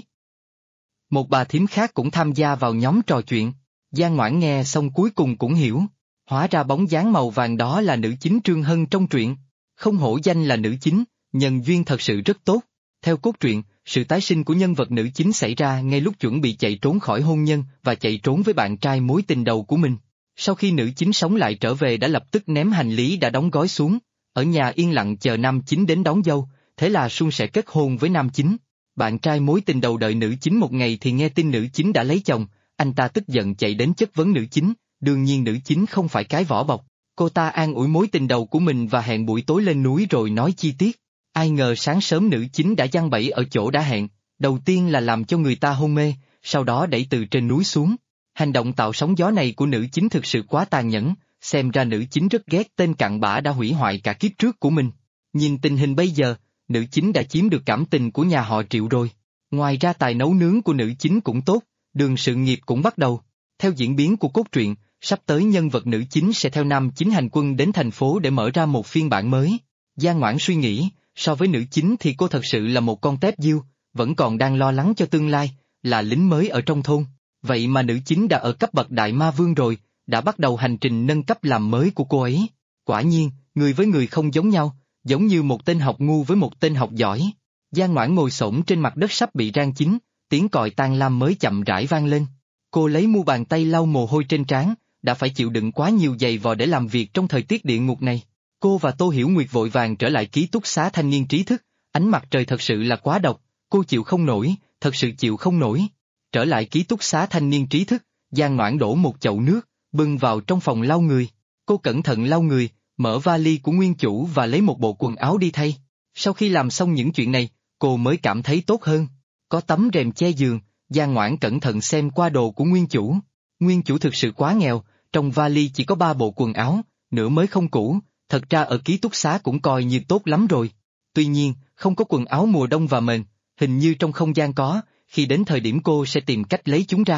Một bà thím khác cũng tham gia vào nhóm trò chuyện. Giang Ngoãn nghe xong cuối cùng cũng hiểu. Hóa ra bóng dáng màu vàng đó là nữ chính Trương Hân trong truyện. Không hổ danh là nữ chính, nhân duyên thật sự rất tốt. Theo cốt truyện, sự tái sinh của nhân vật nữ chính xảy ra ngay lúc chuẩn bị chạy trốn khỏi hôn nhân và chạy trốn với bạn trai mối tình đầu của mình. Sau khi nữ chính sống lại trở về đã lập tức ném hành lý đã đóng gói xuống, ở nhà yên lặng chờ nam chính đến đón dâu, thế là suôn sẻ kết hôn với nam chính. Bạn trai mối tình đầu đợi nữ chính một ngày thì nghe tin nữ chính đã lấy chồng, anh ta tức giận chạy đến chất vấn nữ chính, đương nhiên nữ chính không phải cái vỏ bọc. Cô ta an ủi mối tình đầu của mình và hẹn buổi tối lên núi rồi nói chi tiết. Ai ngờ sáng sớm nữ chính đã giăng bẫy ở chỗ đã hẹn, đầu tiên là làm cho người ta hôn mê, sau đó đẩy từ trên núi xuống. Hành động tạo sóng gió này của nữ chính thực sự quá tàn nhẫn, xem ra nữ chính rất ghét tên cặn bã đã hủy hoại cả kiếp trước của mình. Nhìn tình hình bây giờ, nữ chính đã chiếm được cảm tình của nhà họ Triệu rồi. Ngoài ra tài nấu nướng của nữ chính cũng tốt, đường sự nghiệp cũng bắt đầu. Theo diễn biến của cốt truyện, sắp tới nhân vật nữ chính sẽ theo nam chính hành quân đến thành phố để mở ra một phiên bản mới. Giang Ngoãn suy nghĩ, so với nữ chính thì cô thật sự là một con tép diêu, vẫn còn đang lo lắng cho tương lai, là lính mới ở trong thôn. Vậy mà nữ chính đã ở cấp bậc đại ma vương rồi, đã bắt đầu hành trình nâng cấp làm mới của cô ấy. Quả nhiên, người với người không giống nhau, giống như một tên học ngu với một tên học giỏi. Giang Ngoãn ngồi xổm trên mặt đất sắp bị rang chín, tiếng còi tang lam mới chậm rãi vang lên. Cô lấy mu bàn tay lau mồ hôi trên trán, đã phải chịu đựng quá nhiều giày vò để làm việc trong thời tiết địa ngục này. Cô và Tô Hiểu Nguyệt vội vàng trở lại ký túc xá thanh niên trí thức, ánh mặt trời thật sự là quá độc, cô chịu không nổi, thật sự chịu không nổi. Trở lại ký túc xá thanh niên trí thức, Giang Ngoãn đổ một chậu nước, bưng vào trong phòng lau người. Cô cẩn thận lau người, mở vali của nguyên chủ và lấy một bộ quần áo đi thay. Sau khi làm xong những chuyện này, cô mới cảm thấy tốt hơn. Có tấm rèm che giường, Giang Ngoãn cẩn thận xem qua đồ của nguyên chủ. Nguyên chủ thực sự quá nghèo, trong vali chỉ có 3 bộ quần áo, nửa mới không cũ, thật ra ở ký túc xá cũng coi như tốt lắm rồi. Tuy nhiên, không có quần áo mùa đông và mền, hình như trong không gian có, khi đến thời điểm cô sẽ tìm cách lấy chúng ra.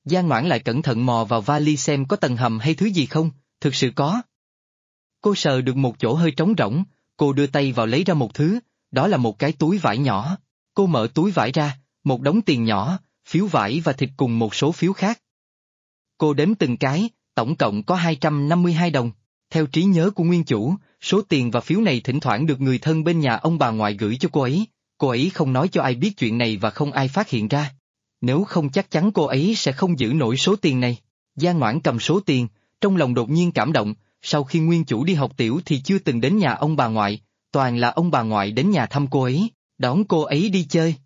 Giang Ngoãn lại cẩn thận mò vào vali xem có tầng hầm hay thứ gì không, thực sự có. Cô sờ được một chỗ hơi trống rỗng, cô đưa tay vào lấy ra một thứ, đó là một cái túi vải nhỏ. Cô mở túi vải ra, một đống tiền nhỏ, phiếu vải và thịt cùng một số phiếu khác. Cô đếm từng cái, tổng cộng có 252 đồng. Theo trí nhớ của nguyên chủ, số tiền và phiếu này thỉnh thoảng được người thân bên nhà ông bà ngoại gửi cho cô ấy không nói cho ai biết chuyện này và không ai phát hiện ra. Nếu không chắc chắn cô ấy sẽ không giữ nổi số tiền này. Giang Ngoãn cầm số tiền, trong lòng đột nhiên cảm động, sau khi nguyên chủ đi học tiểu thì chưa từng đến nhà ông bà ngoại, toàn là ông bà ngoại đến nhà thăm cô ấy, đón cô ấy đi chơi.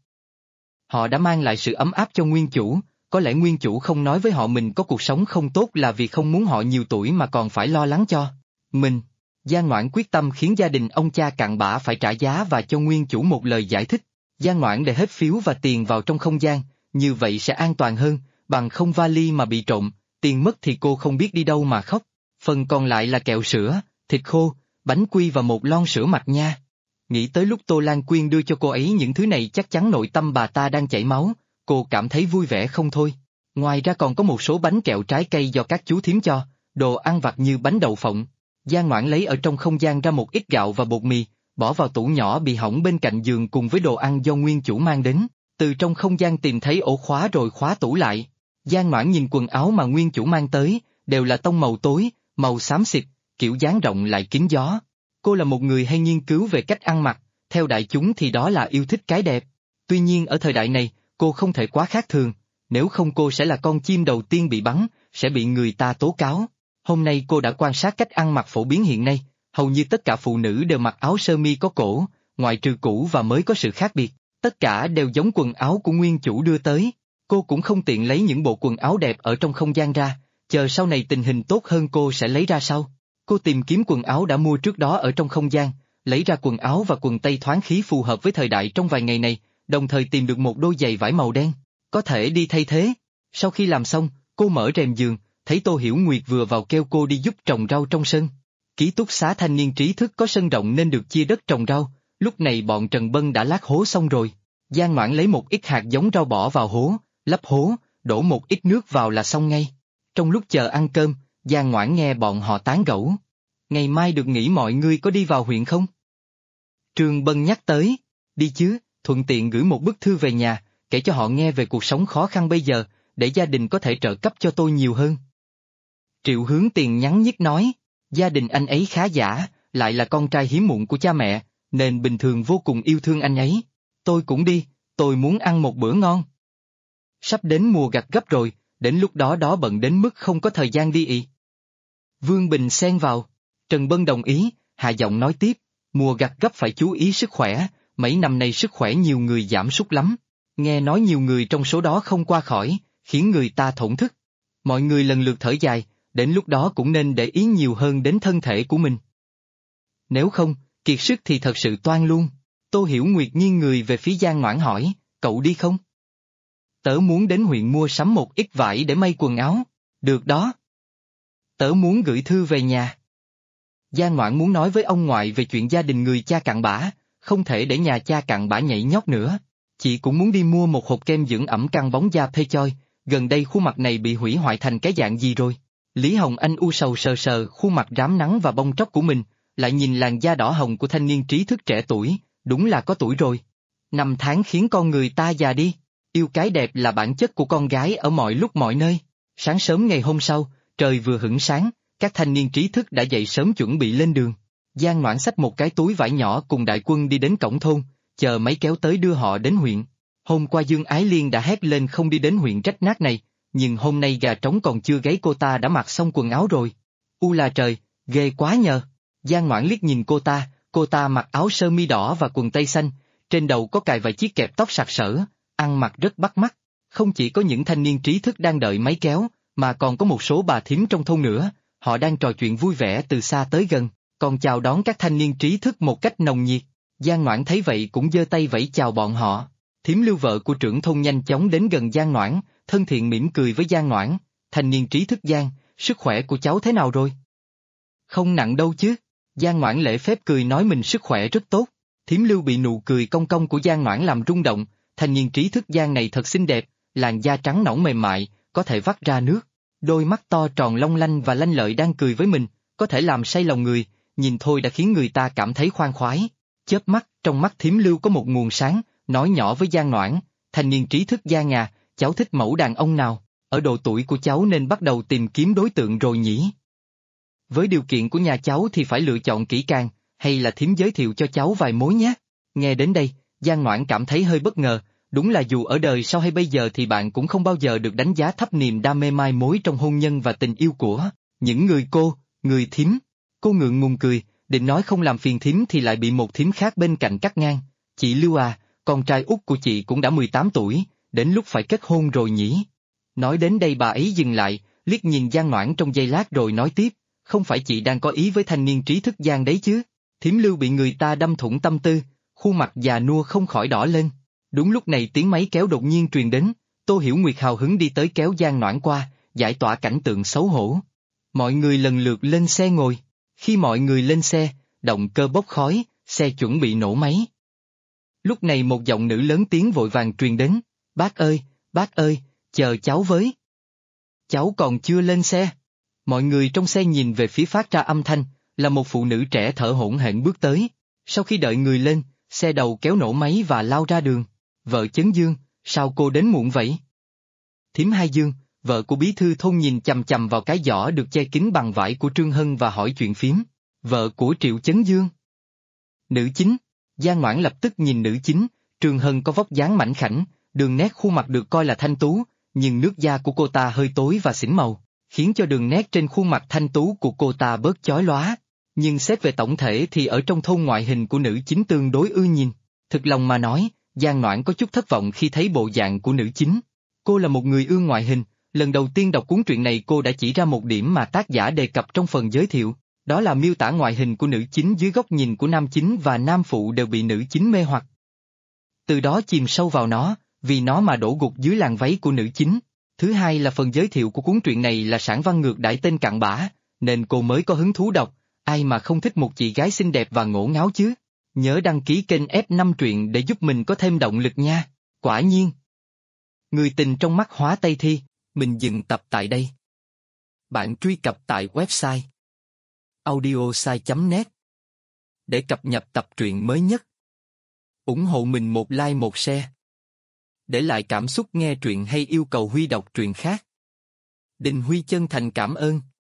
Họ đã mang lại sự ấm áp cho nguyên chủ, có lẽ nguyên chủ không nói với họ mình có cuộc sống không tốt là vì không muốn họ nhiều tuổi mà còn phải lo lắng cho mình. Giang Ngoãn quyết tâm khiến gia đình ông cha cặn bã phải trả giá và cho nguyên chủ một lời giải thích. Giang Ngoãn để hết phiếu và tiền vào trong không gian, như vậy sẽ an toàn hơn, bằng không vali mà bị trộm, tiền mất thì cô không biết đi đâu mà khóc. Phần còn lại là kẹo sữa, thịt khô, bánh quy và một lon sữa mạch nha. Nghĩ tới lúc Tô Lan Quyên đưa cho cô ấy những thứ này chắc chắn nội tâm bà ta đang chảy máu, cô cảm thấy vui vẻ không thôi. Ngoài ra còn có một số bánh kẹo trái cây do các chú thím cho, đồ ăn vặt như bánh đậu phộng. Giang Ngoãn lấy ở trong không gian ra một ít gạo và bột mì, bỏ vào tủ nhỏ bị hỏng bên cạnh giường cùng với đồ ăn do nguyên chủ mang đến. Từ trong không gian tìm thấy ổ khóa rồi khóa tủ lại. Giang Ngoãn nhìn quần áo mà nguyên chủ mang tới, đều là tông màu tối, màu xám xịt, kiểu dáng rộng lại kín gió. Cô là một người hay nghiên cứu về cách ăn mặc, theo đại chúng thì đó là yêu thích cái đẹp. Tuy nhiên ở thời đại này, cô không thể quá khác thường, nếu không cô sẽ là con chim đầu tiên bị bắn, sẽ bị người ta tố cáo. Hôm nay cô đã quan sát cách ăn mặc phổ biến hiện nay, hầu như tất cả phụ nữ đều mặc áo sơ mi có cổ, ngoại trừ cũ và mới có sự khác biệt, tất cả đều giống quần áo của nguyên chủ đưa tới. Cô cũng không tiện lấy những bộ quần áo đẹp ở trong không gian ra, chờ sau này tình hình tốt hơn cô sẽ lấy ra sau. Cô tìm kiếm quần áo đã mua trước đó ở trong không gian, lấy ra quần áo và quần tây thoáng khí phù hợp với thời đại trong vài ngày này, đồng thời tìm được một đôi giày vải màu đen, có thể đi thay thế. Sau khi làm xong, cô mở rèm giường, thấy Tô Hiểu Nguyệt vừa vào kêu cô đi giúp trồng rau trong sân. Ký túc xá thanh niên trí thức có sân rộng nên được chia đất trồng rau, lúc này bọn Trần Bân đã lát hố xong rồi. Giang Ngoãn lấy một ít hạt giống rau bỏ vào hố, lấp hố, đổ một ít nước vào là xong ngay. Trong lúc chờ ăn cơm, Giang Ngoãn nghe bọn họ tán gẫu. Ngày mai được nghỉ mọi người có đi vào huyện không? Trương Bân nhắc tới, đi chứ, thuận tiện gửi một bức thư về nhà, kể cho họ nghe về cuộc sống khó khăn bây giờ, để gia đình có thể trợ cấp cho tôi nhiều hơn. Triệu Hướng Tiền nhắn nhít nói, gia đình anh ấy khá giả, lại là con trai hiếm muộn của cha mẹ, nên bình thường vô cùng yêu thương anh ấy. Tôi cũng đi, tôi muốn ăn một bữa ngon. Sắp đến mùa gặt gấp rồi, đến lúc đó bận đến mức không có thời gian đi ị. Vương Bình xen vào, Trần Bân đồng ý, hạ giọng nói tiếp, mùa gặt gấp phải chú ý sức khỏe, mấy năm nay sức khỏe nhiều người giảm sút lắm, nghe nói nhiều người trong số đó không qua khỏi, khiến người ta thổn thức. Mọi người lần lượt thở dài, đến lúc đó cũng nên để ý nhiều hơn đến thân thể của mình. Nếu không, kiệt sức thì thật sự toan luôn. Tô Hiểu Nguyệt nghiêng người về phía Giang Ngoãn hỏi, cậu đi không? Tớ muốn đến huyện mua sắm một ít vải để may quần áo. Được đó. Tớ muốn gửi thư về nhà. Giang Ngoãn muốn nói với ông ngoại về chuyện gia đình người cha cặn bã, không thể để nhà cha cặn bã nhảy nhót nữa. Chị cũng muốn đi mua một hộp kem dưỡng ẩm căng bóng da Pê Choi, gần đây khuôn mặt này bị hủy hoại thành cái dạng gì rồi. Lý Hồng Anh u sầu sờ sờ khuôn mặt rám nắng và bong tróc của mình, lại nhìn làn da đỏ hồng của thanh niên trí thức trẻ tuổi, đúng là có tuổi rồi. Năm tháng khiến con người ta già đi, yêu cái đẹp là bản chất của con gái ở mọi lúc mọi nơi. Sáng sớm ngày hôm sau, trời vừa hửng sáng, các thanh niên trí thức đã dậy sớm chuẩn bị lên đường. Giang Ngoãn xách một cái túi vải nhỏ cùng đại quân đi đến cổng thôn, chờ máy kéo tới đưa họ đến huyện. Hôm qua Dương Ái Liên đã hét lên không đi đến huyện rách nát này, nhưng hôm nay gà trống còn chưa gáy cô ta đã mặc xong quần áo rồi. U là trời, ghê quá nhờ. Giang Ngoãn liếc nhìn cô ta mặc áo sơ mi đỏ và quần tây xanh, trên đầu có cài vài chiếc kẹp tóc sặc sỡ, ăn mặc rất bắt mắt. Không chỉ có những thanh niên trí thức đang đợi máy kéo, mà còn có một số bà thím trong thôn nữa, họ đang trò chuyện vui vẻ từ xa tới gần, còn chào đón các thanh niên trí thức một cách nồng nhiệt. Giang Ngoãn thấy vậy cũng giơ tay vẫy chào bọn họ. Thím Lưu vợ của trưởng thôn nhanh chóng đến gần Giang Ngoãn, thân thiện mỉm cười với Giang Ngoãn, thanh niên trí thức Giang, sức khỏe của cháu thế nào rồi? Không nặng đâu chứ. Giang Ngoãn lễ phép cười nói mình sức khỏe rất tốt. Thím Lưu bị nụ cười cong cong của Giang Ngoãn làm rung động, thanh niên trí thức Giang này thật xinh đẹp, làn da trắng nõn mềm mại, có thể vắt ra nước. Đôi mắt to tròn long lanh và lanh lợi đang cười với mình, có thể làm say lòng người, nhìn thôi đã khiến người ta cảm thấy khoan khoái. Chớp mắt, trong mắt Thiểm Lưu có một nguồn sáng, nói nhỏ với Giang Noãn, thanh niên trí thức Giang à, cháu thích mẫu đàn ông nào, ở độ tuổi của cháu nên bắt đầu tìm kiếm đối tượng rồi nhỉ. Với điều kiện của nhà cháu thì phải lựa chọn kỹ càng, hay là thím giới thiệu cho cháu vài mối nhé. Nghe đến đây, Giang Noãn cảm thấy hơi bất ngờ, đúng là dù ở đời sau hay bây giờ thì bạn cũng không bao giờ được đánh giá thấp niềm đam mê mai mối trong hôn nhân và tình yêu của những người thím. Cô ngượng ngùng cười, định nói không làm phiền thím thì lại bị một thím khác bên cạnh cắt ngang. Chị Lưu à, con trai út của chị cũng đã 18 tuổi, đến lúc phải kết hôn rồi nhỉ. Nói đến đây bà ấy dừng lại, liếc nhìn Giang Noãn trong giây lát rồi nói tiếp, không phải chị đang có ý với thanh niên trí thức Giang đấy chứ. Thím Lưu bị người ta đâm thủng tâm tư, khuôn mặt già nua không khỏi đỏ lên. Đúng lúc này tiếng máy kéo đột nhiên truyền đến, Tô Hiểu Nguyệt hào hứng đi tới kéo Giang Noãn qua, giải tỏa cảnh tượng xấu hổ. Mọi người lần lượt lên xe ngồi. Khi mọi người lên xe, động cơ bốc khói, xe chuẩn bị nổ máy. Lúc này một giọng nữ lớn tiếng vội vàng truyền đến, bác ơi, chờ cháu với. Cháu còn chưa lên xe. Mọi người trong xe nhìn về phía phát ra âm thanh, là một phụ nữ trẻ thở hổn hển bước tới. Sau khi đợi người lên, xe đầu kéo nổ máy và lao ra đường. Vợ Chấn Dương, sao cô đến muộn vậy? Thím Hai Dương, vợ của bí thư thôn nhìn chằm chằm vào cái giỏ được che kín bằng vải của Trương Hân và hỏi chuyện phiếm. Vợ của Triệu Chấn Dương. Nữ chính. Giang Noãn lập tức nhìn nữ chính, Trương Hân có vóc dáng mảnh khảnh, đường nét khuôn mặt được coi là thanh tú, nhưng nước da của cô ta hơi tối và xỉn màu, khiến cho đường nét trên khuôn mặt thanh tú của cô ta bớt chói lóa. Nhưng xét về tổng thể thì ở trong thôn ngoại hình của nữ chính tương đối ưa nhìn. Thực lòng mà nói, Giang Noãn có chút thất vọng khi thấy bộ dạng của nữ chính. Cô là một người ưa ngoại hình, lần đầu tiên đọc cuốn truyện này cô đã chỉ ra một điểm mà tác giả đề cập trong phần giới thiệu, đó là miêu tả ngoại hình của nữ chính dưới góc nhìn của nam chính và nam phụ đều bị nữ chính mê hoặc. Từ đó chìm sâu vào nó, vì nó mà đổ gục dưới làn váy của nữ chính. Thứ hai là phần giới thiệu của cuốn truyện này là sản văn ngược đãi tên cặn bã, nên cô mới có hứng thú đọc, ai mà không thích một chị gái xinh đẹp và ngổ ngáo chứ. Nhớ đăng ký kênh F5 truyện để giúp mình có thêm động lực nha. Quả nhiên. Người tình trong mắt Hóa Tây Thi, mình dừng tập tại đây. Bạn truy cập tại website audiosai.net để cập nhật tập truyện mới nhất. Ủng hộ mình một like một share. Để lại cảm xúc nghe truyện hay yêu cầu Huy đọc truyện khác. Đình Huy chân thành cảm ơn.